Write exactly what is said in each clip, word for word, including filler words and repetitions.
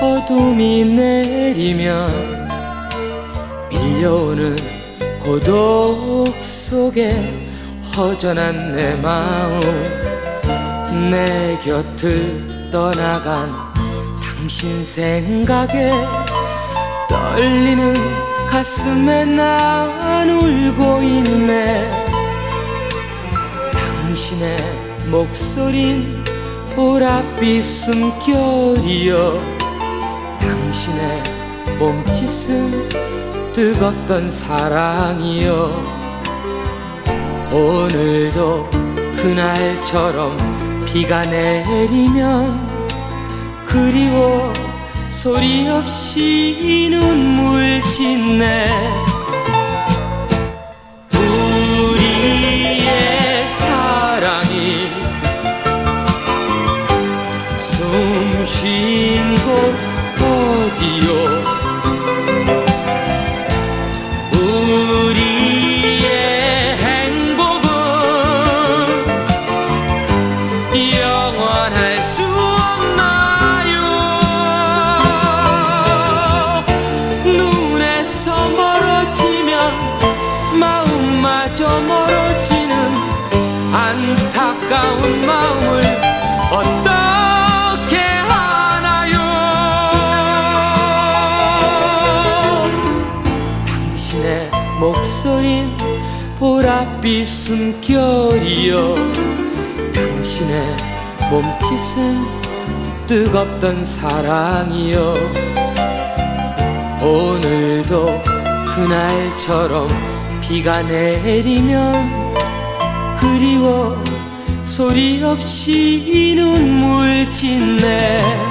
어둠이 내리면 밀려오는 고독 속에 허전한 내 마음, 내 곁을 떠나간 당신 생각에 떨리는 가슴에 난 울고 있네. 당신의 목소린 보랏빛 숨결이여, 당신의 몸짓은 뜨겁던 사랑이여. 오늘도 그날처럼 비가 내리면 그리워 소리 없이 눈물 짓네. 우리의 사랑이 숨 쉰 곳 어디요? 우리의 행복은 영원할 수 없나요? 눈에서 멀어지면 마음마저 멀어지는 안타까운 마음을 어떻게 하나요? 당신의 목소린 보랏빛 숨결이여, 당신의 몸짓은 뜨겁던 사랑이여. 오늘도 그날처럼 비가 내리면 그리워 소리 없이 눈물 짓네.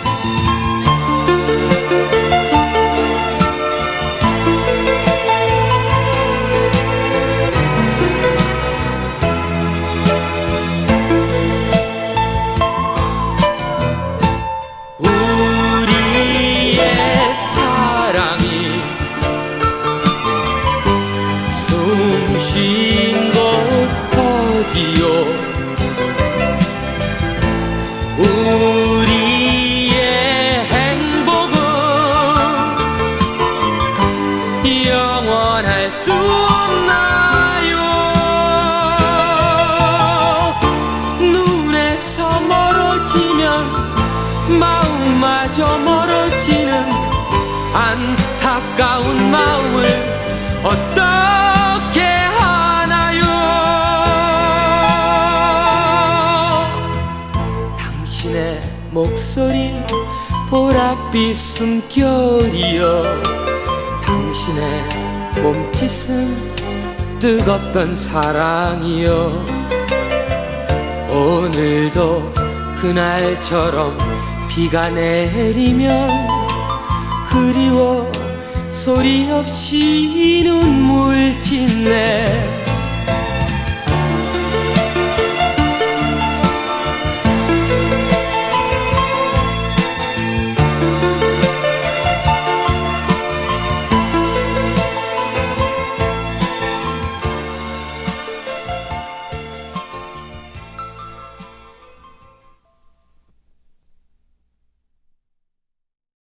숨 쉰 곳 어디요? 우리의 행복은 영원할 수 없나요? 눈에서 멀어지면 마음마저 멀어지는 안타까운 마음을 어떻게 하나요? 당신의 목소린 보랏빛 숨결이여, 당신의 몸짓은 뜨겁던 사랑이여. 오늘도 그날처럼 비가 내리면 그리워 소리 없이 눈물 짓네.